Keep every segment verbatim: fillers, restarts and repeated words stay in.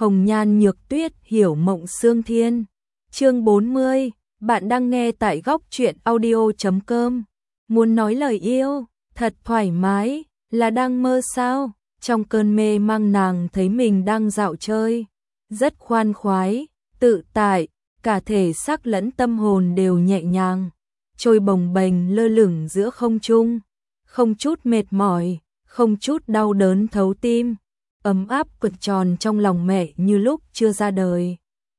Hồng nhan nhược tuyết hiểu mộng xương thiên. Chương bốn mươi, bạn đang nghe tại góc truyện audio chấm com. Muốn nói lời yêu, thật thoải mái, là đang mơ sao? Trong cơn mê mang nàng thấy mình đang dạo chơi, rất khoan khoái, tự tại, cả thể xác lẫn tâm hồn đều nhẹ nhàng, trôi bồng bềnh lơ lửng giữa không trung, không chút mệt mỏi, không chút đau đớn thấu tim, ấm áp cuộn tròn trong lòng mẹ như lúc chưa ra đời.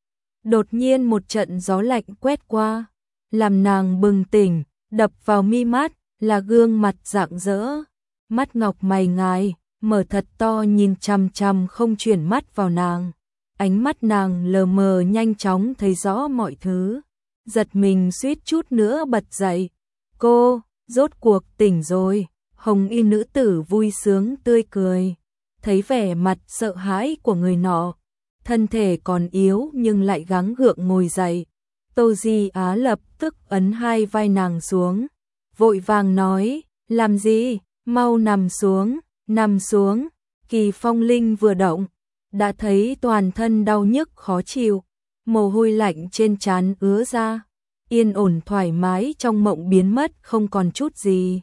Đột nhiên một trận gió lạnh quét qua, làm nàng bừng tỉnh, đập vào mi mắt là gương mặt rạng rỡ, mắt ngọc mày ngài, mở thật to nhìn chằm chằm không chuyển mắt vào nàng. Ánh mắt nàng lờ mờ nhanh chóng thấy rõ mọi thứ, giật mình suýt chút nữa bật dậy. Cô, rốt cuộc tỉnh rồi. Hồng y nữ tử vui sướng tươi cười, thấy vẻ mặt sợ hãi của người nọ, thân thể còn yếu nhưng lại gắng gượng ngồi dậy. Tô Di Á lập tức ấn hai vai nàng xuống, vội vàng nói, làm gì, mau nằm xuống, nằm xuống. Kỳ Phong Linh vừa động, đã thấy toàn thân đau nhức khó chịu, mồ hôi lạnh trên trán ứa ra, yên ổn thoải mái trong mộng biến mất không còn chút gì.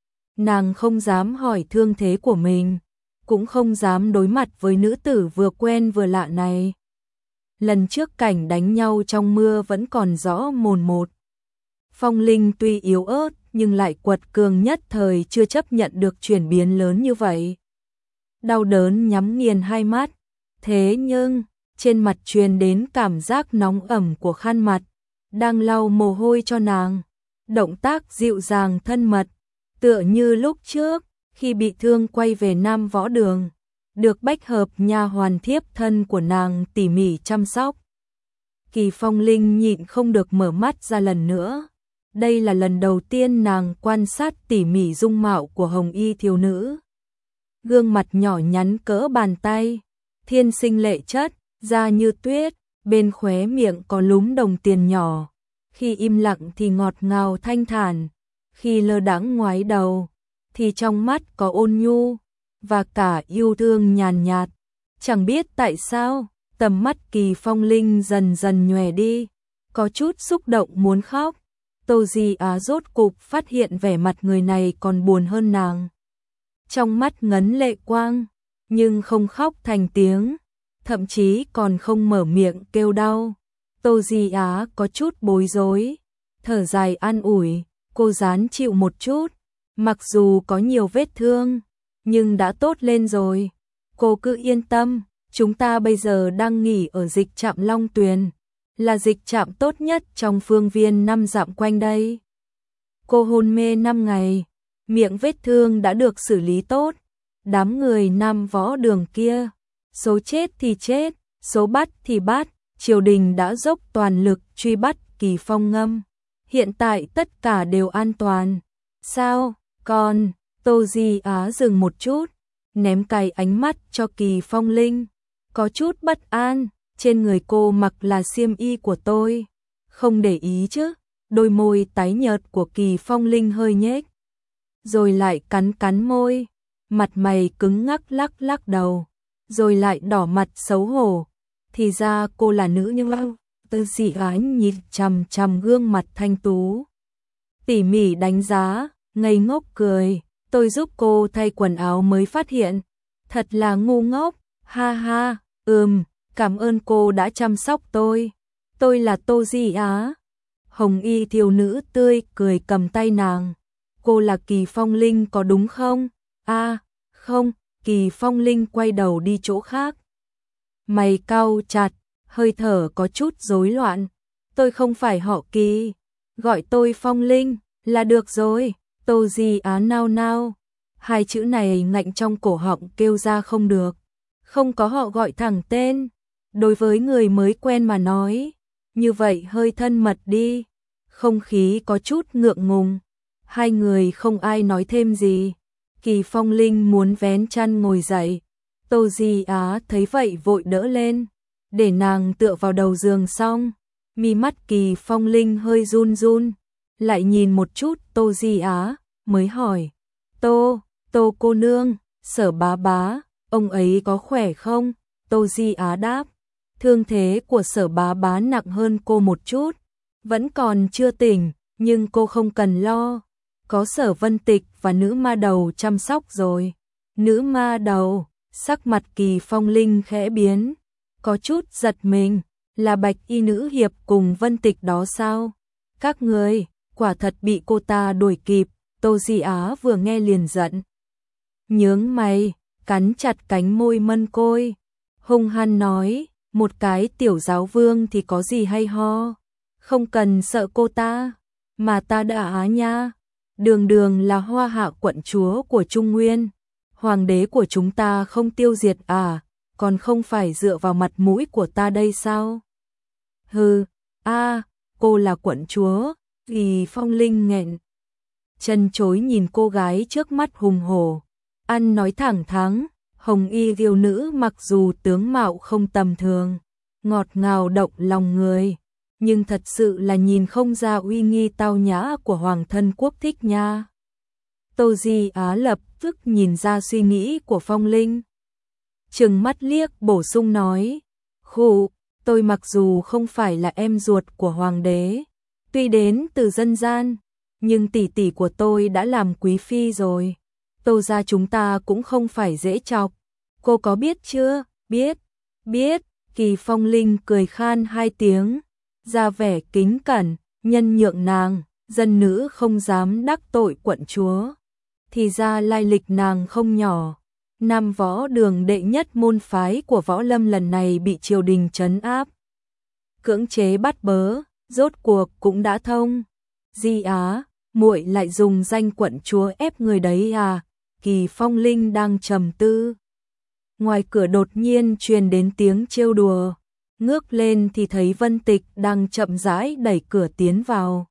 Nàng không dám hỏi thương thế của mình, cũng không dám đối mặt với nữ tử vừa quen vừa lạ này. Lần trước cảnh đánh nhau trong mưa vẫn còn rõ mồn một. Phong Linh tuy yếu ớt nhưng lại quật cường, nhất thời chưa chấp nhận được chuyển biến lớn như vậy. Đau đớn nhắm nghiền hai mắt, thế nhưng trên mặt truyền đến cảm giác nóng ẩm của khăn mặt, đang lau mồ hôi cho nàng. Động tác dịu dàng thân mật, tựa như lúc trước khi bị thương quay về Nam Võ Đường, được bách hợp nha hoàn thiếp thân của nàng tỉ mỉ chăm sóc. Kỳ Phong Linh nhịn không được mở mắt ra lần nữa. Đây là lần đầu tiên nàng quan sát tỉ mỉ dung mạo của hồng y thiếu nữ. Gương mặt nhỏ nhắn cỡ bàn tay, thiên sinh lệ chất, da như tuyết, bên khóe miệng có lúm đồng tiền nhỏ, khi im lặng thì ngọt ngào thanh thản, khi lơ đãng ngoái đầu thì trong mắt có ôn nhu và cả yêu thương nhàn nhạt. Chẳng biết tại sao, tầm mắt Kỳ Phong Linh dần dần nhòe đi, có chút xúc động muốn khóc. Tô Di Á rốt cục phát hiện vẻ mặt người này còn buồn hơn nàng. Trong mắt ngấn lệ quang, nhưng không khóc thành tiếng, thậm chí còn không mở miệng kêu đau. Tô Di Á có chút bối rối, thở dài an ủi, cô ráng chịu một chút, mặc dù có nhiều vết thương, nhưng đã tốt lên rồi. Cô cứ yên tâm, chúng ta bây giờ đang nghỉ ở dịch trạm Long Tuyền, là dịch trạm tốt nhất trong phương viên năm dặm quanh đây. Cô hôn mê năm ngày, miệng vết thương đã được xử lý tốt. Đám người Nam Võ Đường kia, số chết thì chết, số bắt thì bắt, triều đình đã dốc toàn lực truy bắt Kỳ Phong Ngâm. Hiện tại tất cả đều an toàn. Sao, còn, Tô Di Á dừng một chút, ném cay ánh mắt cho Kỳ Phong Linh, có chút bất an. Trên người cô mặc là xiêm y của tôi, không để ý chứ? Đôi môi tái nhợt của Kỳ Phong Linh hơi nhếch, rồi lại cắn cắn môi, mặt mày cứng ngắc lắc lắc đầu, rồi lại đỏ mặt xấu hổ. Thì ra cô là nữ nhân lâu. Tô Di Á nhìn chằm chằm gương mặt thanh tú, tỉ mỉ đánh giá, ngây ngốc cười. Tôi giúp cô thay quần áo mới phát hiện, thật là ngu ngốc. Ha ha, ừm, cảm ơn cô đã chăm sóc tôi. Tôi là Tô Di Á. Hồng y thiếu nữ tươi cười cầm tay nàng. Cô là Kỳ Phong Linh có đúng không? A, à, không. Kỳ Phong Linh quay đầu đi chỗ khác, mày cau chặt, hơi thở có chút rối loạn. Tôi không phải họ Kỳ, gọi tôi Phong Linh là được rồi. Tô Di Á nao nao, hai chữ này ngạnh trong cổ họng kêu ra không được. Không có họ gọi thẳng tên, đối với người mới quen mà nói, như vậy hơi thân mật đi. Không khí có chút ngượng ngùng, hai người không ai nói thêm gì. Kỳ Phong Linh muốn vén chăn ngồi dậy, Tô Di Á thấy vậy vội đỡ lên, để nàng tựa vào đầu giường. Xong, mi mắt Kỳ Phong Linh hơi run run, lại nhìn một chút Tô Di Á, mới hỏi, Tô, Tô cô nương, Sở bá bá, ông ấy có khỏe không? Tô Di Á đáp. Thương thế của Sở Bá Bá nặng hơn cô một chút, vẫn còn chưa tỉnh, nhưng cô không cần lo, có Sở Vân Tịch và nữ ma đầu chăm sóc rồi. Nữ ma đầu, sắc mặt Kỳ Phong Linh khẽ biến, có chút giật mình, là Bạch Y nữ hiệp cùng Vân Tịch đó sao? Các người, quả thật bị cô ta đuổi kịp. Tô Di Á vừa nghe liền giận, nhướng mày, cắn chặt cánh môi mân côi, hung hăng nói, một cái tiểu giáo vương thì có gì hay ho, không cần sợ cô ta, mà ta đã á nha, đường đường là Hoa Hạ quận chúa của Trung Nguyên, hoàng đế của chúng ta không tiêu diệt à, còn không phải dựa vào mặt mũi của ta đây sao? Hừ, a, cô là quận chúa, Kỳ Phong Linh nghẹn chân chối nhìn cô gái trước mắt hùng hổ, ăn nói thẳng thắn, hồng y kiều nữ mặc dù tướng mạo không tầm thường, ngọt ngào động lòng người, nhưng thật sự là nhìn không ra uy nghi tao nhã của hoàng thân quốc thích nha. Tô Di Á lập tức nhìn ra suy nghĩ của Phong Linh, trừng mắt liếc bổ sung nói, khụ, tôi mặc dù không phải là em ruột của hoàng đế, tuy đến từ dân gian, nhưng tỷ tỷ của tôi đã làm quý phi rồi. Tô gia chúng ta cũng không phải dễ chọc. Cô có biết chưa? Biết, biết. Kỳ Phong Linh cười khan hai tiếng, ra vẻ kính cẩn, nhân nhượng nàng, dân nữ không dám đắc tội quận chúa. Thì ra lai lịch nàng không nhỏ. Nam võ đường đệ nhất môn phái của võ lâm lần này bị triều đình trấn áp, cưỡng chế bắt bớ, rốt cuộc cũng đã thông. Di Á, muội lại dùng danh quận chúa ép người đấy à? Kỳ Phong Linh đang trầm tư. Ngoài cửa đột nhiên truyền đến tiếng trêu đùa, ngước lên thì thấy Vân Tịch đang chậm rãi đẩy cửa tiến vào.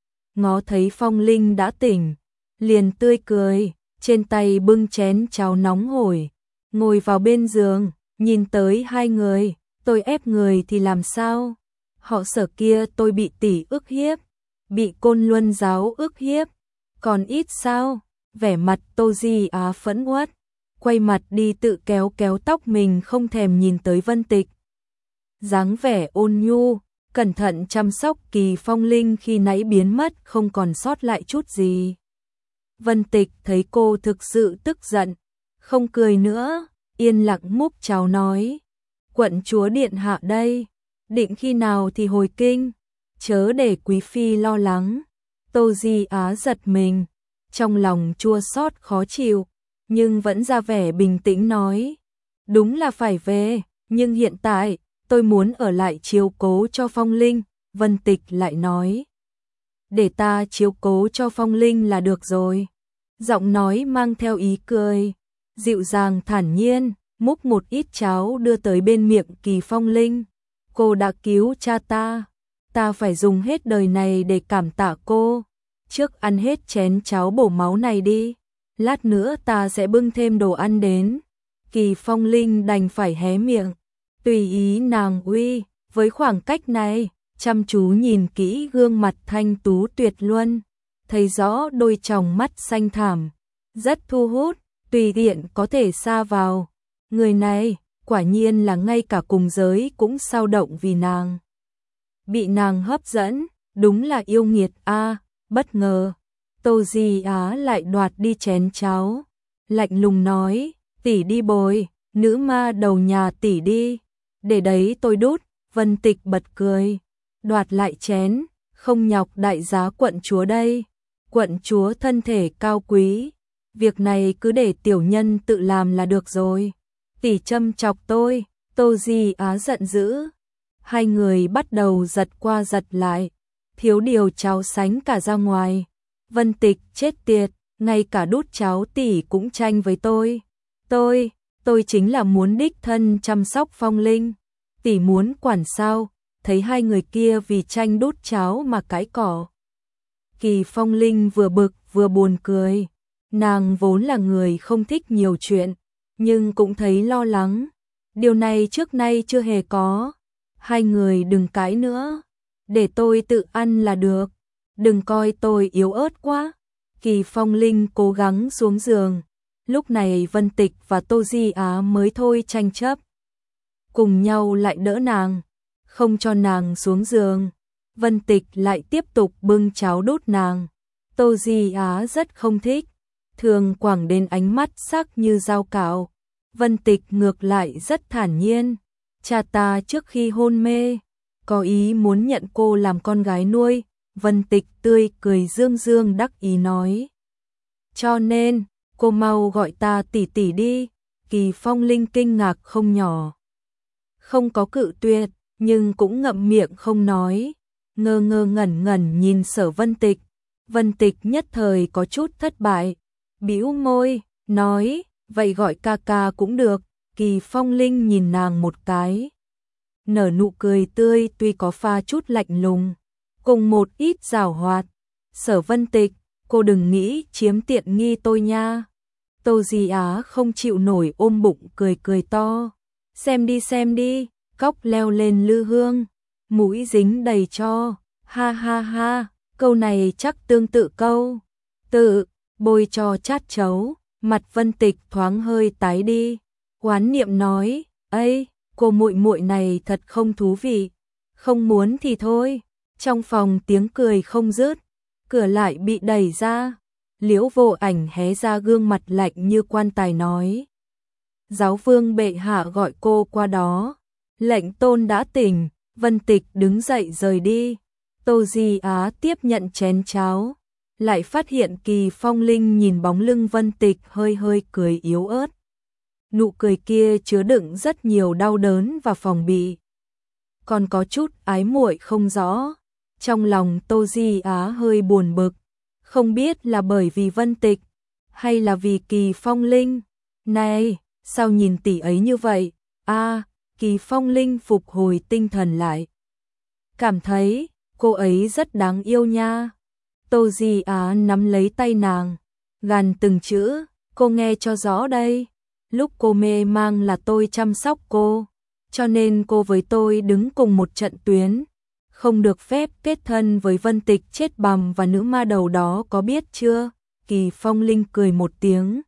Ngó thấy Phong Linh đã tỉnh, liền tươi cười, trên tay bưng chén cháo nóng hổi, ngồi vào bên giường, nhìn tới hai người, tôi ép người thì làm sao? Họ Sở kia tôi bị tỷ ức hiếp, bị Côn Luân giáo ức hiếp, còn ít sao? Vẻ mặt Tô Di Á phẫn uất, quay mặt đi tự kéo kéo tóc mình không thèm nhìn tới Vân Tịch. Dáng vẻ ôn nhu, cẩn thận chăm sóc Kỳ Phong Linh khi nãy biến mất không còn sót lại chút gì. Vân Tịch thấy cô thực sự tức giận, không cười nữa, yên lặng múc cháo nói, quận chúa điện hạ đây, định khi nào thì hồi kinh, chớ để quý phi lo lắng. Tô Di Á giật mình, trong lòng chua xót khó chịu, nhưng vẫn ra vẻ bình tĩnh nói, đúng là phải về, nhưng hiện tại, tôi muốn ở lại chiếu cố cho Phong Linh. Vân Tịch lại nói, để ta chiếu cố cho Phong Linh là được rồi. Giọng nói mang theo ý cười, dịu dàng thản nhiên, múc một ít cháo đưa tới bên miệng Kỳ Phong Linh. Cô đã cứu cha ta, ta phải dùng hết đời này để cảm tạ cô. Trước ăn hết chén cháo bổ máu này đi, lát nữa ta sẽ bưng thêm đồ ăn đến. Kỳ Phong Linh đành phải hé miệng, tùy ý nàng uy, với khoảng cách này, chăm chú nhìn kỹ gương mặt thanh tú tuyệt luân, thấy rõ đôi tròng mắt xanh thẳm, rất thu hút, tùy tiện có thể sa vào. Người này, quả nhiên là ngay cả cùng giới cũng sao động vì nàng. Bị nàng hấp dẫn, đúng là yêu nghiệt a. Bất ngờ, Tô Di Á lại đoạt đi chén cháo, lạnh lùng nói, tỷ đi bồi, nữ ma đầu nhà tỷ đi, để đấy tôi đút. Vân Tịch bật cười, đoạt lại chén, không nhọc đại giá quận chúa đây, quận chúa thân thể cao quý, việc này cứ để tiểu nhân tự làm là được rồi. Tỷ châm chọc tôi. Tô Di Á giận dữ, hai người bắt đầu giật qua giật lại, thiếu điều cháo sánh cả ra ngoài. Vân Tịch chết tiệt, ngay cả đút cháo tỷ cũng tranh với tôi. Tôi, tôi chính là muốn đích thân chăm sóc Phong Linh. Tỷ muốn quản sao? Thấy hai người kia vì tranh đút cháo mà cãi cỏ. Kỳ Phong Linh vừa bực vừa buồn cười. Nàng vốn là người không thích nhiều chuyện, nhưng cũng thấy lo lắng. Điều này trước nay chưa hề có. Hai người đừng cãi nữa, để tôi tự ăn là được, đừng coi tôi yếu ớt quá. Kỳ Phong Linh cố gắng xuống giường, lúc này Vân Tịch và Tô Di Á mới thôi tranh chấp. cùng nhau lại đỡ nàng, không cho nàng xuống giường. Vân Tịch lại tiếp tục bưng cháo đút nàng. Tô Di Á rất không thích, thường quẳng đến ánh mắt sắc như dao cạo. Vân Tịch ngược lại rất thản nhiên. Cha ta trước khi hôn mê, có ý muốn nhận cô làm con gái nuôi. Vân Tịch tươi cười dương dương đắc ý nói. Cho nên, cô mau gọi ta tỷ tỷ đi. Kỳ Phong Linh kinh ngạc không nhỏ. Không có cự tuyệt, nhưng cũng ngậm miệng không nói. Ngơ ngơ ngẩn ngẩn nhìn Sở Vân Tịch. Vân Tịch nhất thời có chút thất bại. Bĩu môi, nói, vậy gọi ca ca cũng được. Kỳ Phong Linh nhìn nàng một cái. Nở nụ cười tươi tuy có pha chút lạnh lùng, cùng một ít giảo hoạt. Sở Vân Tịch, cô đừng nghĩ chiếm tiện nghi tôi nha. Tô Di Á không chịu nổi ôm bụng cười cười to. Xem đi xem đi, cóc leo lên lư hương, mũi dính đầy cho. Ha ha ha, câu này chắc tương tự câu. Tự, bôi cho chát chấu. Mặt Vân Tịch thoáng hơi tái đi. Oán niệm nói, ây, cô muội muội này thật không thú vị. Không muốn thì thôi. Trong phòng tiếng cười không dứt, cửa lại bị đẩy ra. Liễu Vô Ảnh hé ra gương mặt lạnh như quan tài nói. Giáo vương bệ hạ gọi cô qua đó. Lệnh tôn đã tỉnh. Vân Tịch đứng dậy rời đi. Tô Di Á tiếp nhận chén cháo, lại phát hiện Kỳ Phong Linh nhìn bóng lưng Vân Tịch hơi hơi cười yếu ớt. Nụ cười kia chứa đựng rất nhiều đau đớn và phòng bị, còn có chút ái muội không rõ. Trong lòng Tô Di Á hơi buồn bực, không biết là bởi vì Vân Tịch hay là vì Kỳ Phong Linh. Này, sao nhìn tỷ ấy như vậy? A, à, Kỳ Phong Linh phục hồi tinh thần lại, cảm thấy cô ấy rất đáng yêu nha. Tô Di Á nắm lấy tay nàng, gằn từng chữ, cô nghe cho rõ đây. Lúc cô mê mang là tôi chăm sóc cô, cho nên cô với tôi đứng cùng một trận tuyến. Không được phép kết thân với Vân Tịch chết bằm và nữ ma đầu đó, có biết chưa? Kỳ Phong Linh cười một tiếng.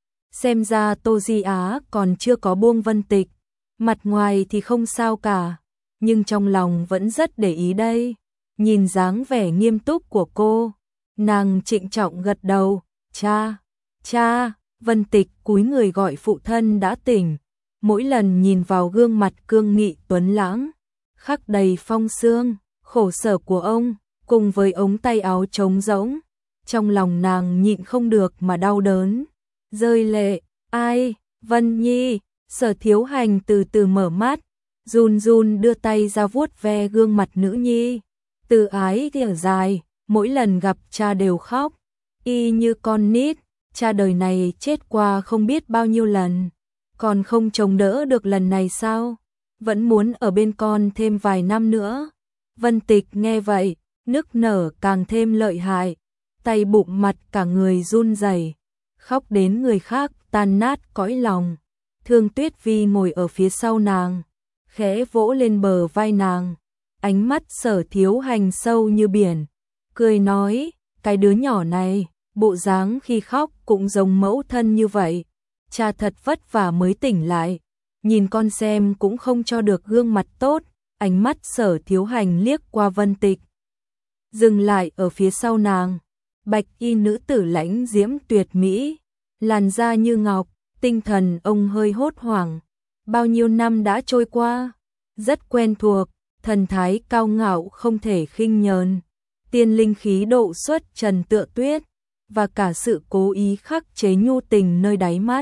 Xem ra Tô Di Á còn chưa có buông Vân Tịch. Mặt ngoài thì không sao cả, nhưng trong lòng vẫn rất để ý đây. Nhìn dáng vẻ nghiêm túc của cô, nàng trịnh trọng gật đầu. Cha, cha. Vân Tịch cúi người gọi phụ thân đã tỉnh. Mỗi lần nhìn vào gương mặt cương nghị tuấn lãng, khắc đầy phong sương, khổ sở của ông, cùng với ống tay áo trống rỗng, trong lòng nàng nhịn không được mà đau đớn, rơi lệ. Ai? Vân Nhi. Sở Thiếu Hành từ từ mở mắt, run run đưa tay ra vuốt ve gương mặt nữ nhi. Từ ái thở dài, mỗi lần gặp cha đều khóc, y như con nít. Cha đời này chết qua không biết bao nhiêu lần, còn không chống đỡ được lần này sao? Vẫn muốn ở bên con thêm vài năm nữa. Vân Tịch nghe vậy, nức nở càng thêm lợi hại, tay bụng mặt cả người run rẩy, khóc đến người khác tan nát cõi lòng. Thương Tuyết Vi ngồi ở phía sau nàng, khẽ vỗ lên bờ vai nàng, ánh mắt Sở Thiếu Hành sâu như biển, cười nói, cái đứa nhỏ này, bộ dáng khi khóc cũng giống mẫu thân như vậy. Cha thật vất vả mới tỉnh lại, nhìn con xem cũng không cho được gương mặt tốt. Ánh mắt Sở Thiếu Hành liếc qua Vân Tịch, dừng lại ở phía sau nàng. Bạch y nữ tử lãnh diễm tuyệt mỹ, làn da như ngọc, tinh thần ông hơi hốt hoảng. Bao nhiêu năm đã trôi qua, rất quen thuộc, thần thái cao ngạo không thể khinh nhờn, tiên linh khí độ xuất trần tựa tuyết, và cả sự cố ý khắc chế nhu tình nơi đáy mắt.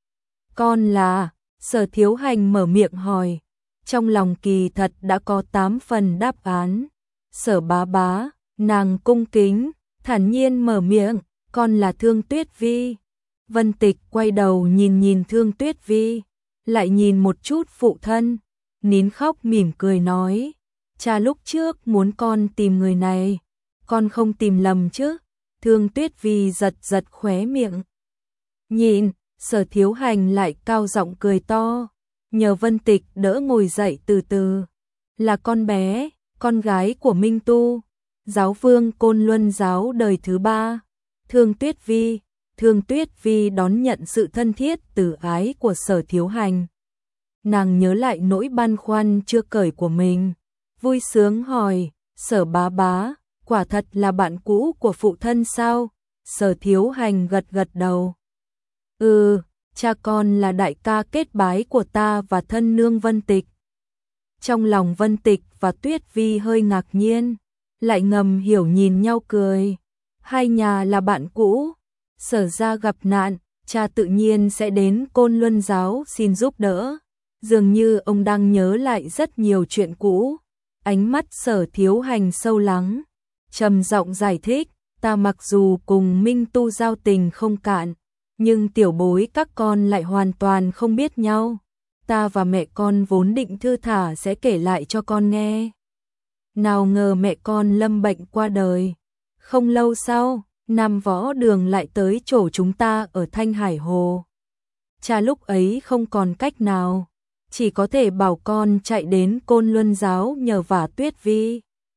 Con là? Sở Thiếu Hành mở miệng hỏi, trong lòng kỳ thật đã có tám phần đáp án. Sở bá bá, nàng cung kính, thản nhiên mở miệng, con là Thương Tuyết Vi. Vân Tịch quay đầu nhìn nhìn Thương Tuyết Vi, lại nhìn một chút phụ thân, nín khóc mỉm cười nói, cha lúc trước muốn con tìm người này, con không tìm lầm chứ? Thương Tuyết Vi giật giật khóe miệng. Nhìn, Sở Thiếu Hành lại cao giọng cười to, nhờ Vân Tịch đỡ ngồi dậy từ từ. Là con bé, con gái của Minh Tu, giáo vương Côn Luân giáo đời thứ ba. Thương Tuyết Vi. Thương Tuyết Vi đón nhận sự thân thiết từ ái của Sở Thiếu Hành, nàng nhớ lại nỗi băn khoăn chưa cởi của mình, vui sướng hỏi, Sở bá bá, quả thật là bạn cũ của phụ thân sao? Sở Thiếu Hành gật gật đầu. Ừ, cha con là đại ca kết bái của ta và thân nương Vân Tịch. Trong lòng Vân Tịch và Tuyết Vi hơi ngạc nhiên, lại ngầm hiểu nhìn nhau cười. Hai nhà là bạn cũ, Sở gia gặp nạn, cha tự nhiên sẽ đến Côn Luân giáo xin giúp đỡ. Dường như ông đang nhớ lại rất nhiều chuyện cũ. Ánh mắt Sở Thiếu Hành sâu lắng, trầm giọng giải thích, ta mặc dù cùng Minh Tu giao tình không cạn, nhưng tiểu bối các con lại hoàn toàn không biết nhau. Ta và mẹ con vốn định thư thả sẽ kể lại cho con nghe. Nào ngờ mẹ con lâm bệnh qua đời. Không lâu sau, Nam Võ Đường lại tới chỗ chúng ta ở Thanh Hải Hồ. Cha lúc ấy không còn cách nào, chỉ có thể bảo con chạy đến Côn Luân giáo nhờ vả Tuyết Vi.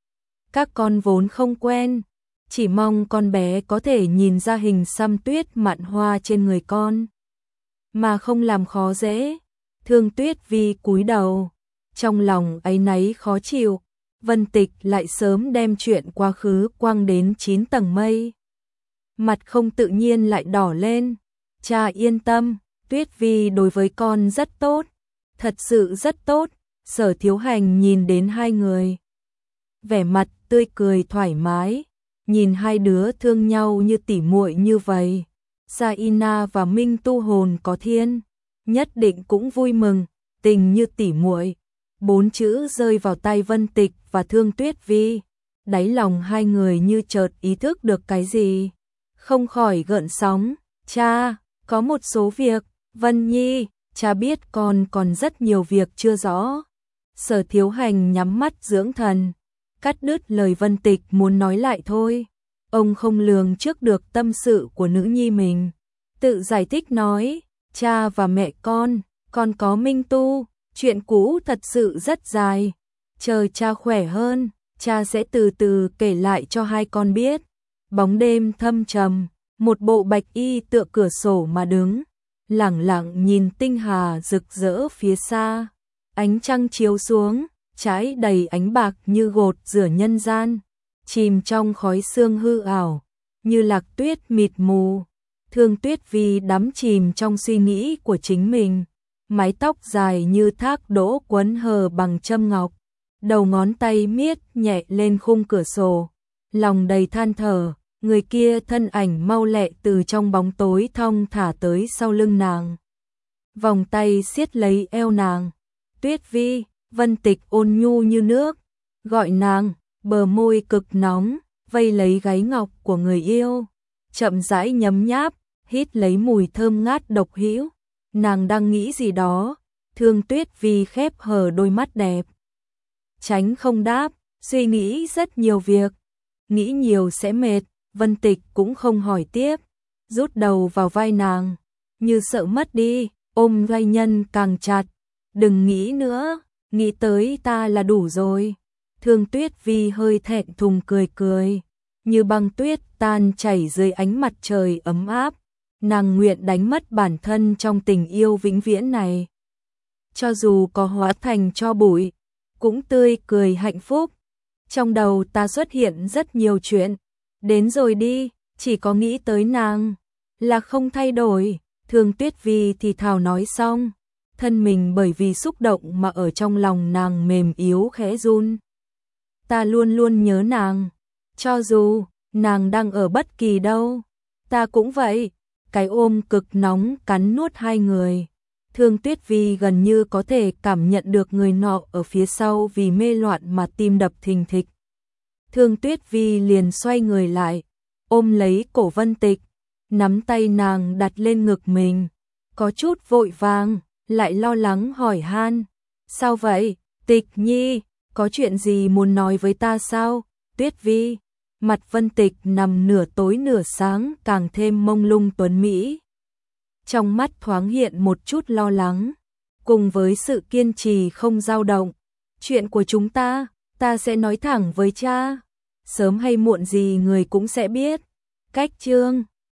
Các con vốn không quen, chỉ mong con bé có thể nhìn ra hình xăm tuyết mạn hoa trên người con, mà không làm khó dễ. Thương Tuyết Vi cúi đầu, trong lòng áy náy khó chịu. Vân Tịch lại sớm đem chuyện quá khứ quăng đến chín tầng mây. Mặt không tự nhiên lại đỏ lên. Cha yên tâm, Tuyết Vi đối với con rất tốt, thật sự rất tốt. Sở Thiếu Hành nhìn đến hai người, vẻ mặt tươi cười thoải mái, nhìn hai đứa thương nhau như tỉ muội như vậy. Saina và Minh Tu hồn có thiên, nhất định cũng vui mừng, tình như tỉ muội. Bốn chữ rơi vào tay Vân Tịch và Thương Tuyết Vi, đáy lòng hai người như chợt ý thức được cái gì, không khỏi gợn sóng. Cha, có một số việc, Vân Nhi, cha biết con còn rất nhiều việc chưa rõ. Sở Thiếu Hành nhắm mắt dưỡng thần, cắt đứt lời Vân Tịch muốn nói lại thôi. Ông không lường trước được tâm sự của nữ nhi mình, tự giải thích nói, cha và mẹ con, con có Minh Tu, chuyện cũ thật sự rất dài. Chờ cha khỏe hơn, cha sẽ từ từ kể lại cho hai con biết. Bóng đêm thâm trầm, một bộ bạch y tựa cửa sổ mà đứng, lẳng lặng nhìn tinh hà rực rỡ phía xa. Ánh trăng chiếu xuống, trái đầy ánh bạc như gột rửa nhân gian, chìm trong khói sương hư ảo, như lạc tuyết mịt mù. Thương Tuyết Vi đắm chìm trong suy nghĩ của chính mình, mái tóc dài như thác đỗ quấn hờ bằng châm ngọc, đầu ngón tay miết nhẹ lên khung cửa sổ, lòng đầy than thở. Người kia thân ảnh mau lẹ từ trong bóng tối thong thả tới sau lưng nàng, vòng tay siết lấy eo nàng. Tuyết Vi, Vân Tịch ôn nhu như nước, gọi nàng, bờ môi cực nóng, vây lấy gáy ngọc của người yêu, chậm rãi nhấm nháp, hít lấy mùi thơm ngát độc hữu. Nàng đang nghĩ gì đó, Thương Tuyết Vi khép hờ đôi mắt đẹp, tránh không đáp, suy nghĩ rất nhiều việc, nghĩ nhiều sẽ mệt. Vân Tịch cũng không hỏi tiếp, rút đầu vào vai nàng, như sợ mất đi, ôm vai nhân càng chặt. Đừng nghĩ nữa, nghĩ tới ta là đủ rồi. Thương Tuyết Vi hơi thẹn thùng cười cười, như băng tuyết tan chảy dưới ánh mặt trời ấm áp. Nàng nguyện đánh mất bản thân trong tình yêu vĩnh viễn này, cho dù có hóa thành tro bụi, cũng tươi cười hạnh phúc. Trong đầu ta xuất hiện rất nhiều chuyện, đến rồi đi, chỉ có nghĩ tới nàng là không thay đổi. Thương Tuyết Vi thì thào nói xong, thân mình bởi vì xúc động mà ở trong lòng nàng mềm yếu khẽ run. Ta luôn luôn nhớ nàng, cho dù nàng đang ở bất kỳ đâu, ta cũng vậy. Cái ôm cực nóng cắn nuốt hai người. Thương Tuyết Vi gần như có thể cảm nhận được người nọ ở phía sau vì mê loạn mà tim đập thình thịch. Thương Tuyết Vi liền xoay người lại, ôm lấy cổ Vân Tịch, nắm tay nàng đặt lên ngực mình, có chút vội vàng, lại lo lắng hỏi han. Sao vậy, Tịch Nhi, có chuyện gì muốn nói với ta sao? Tuyết Vi, mặt Vân Tịch nằm nửa tối nửa sáng càng thêm mông lung tuấn mỹ. Trong mắt thoáng hiện một chút lo lắng, cùng với sự kiên trì không dao động. Chuyện của chúng ta, ta sẽ nói thẳng với cha, sớm hay muộn gì người cũng sẽ biết. Cách chương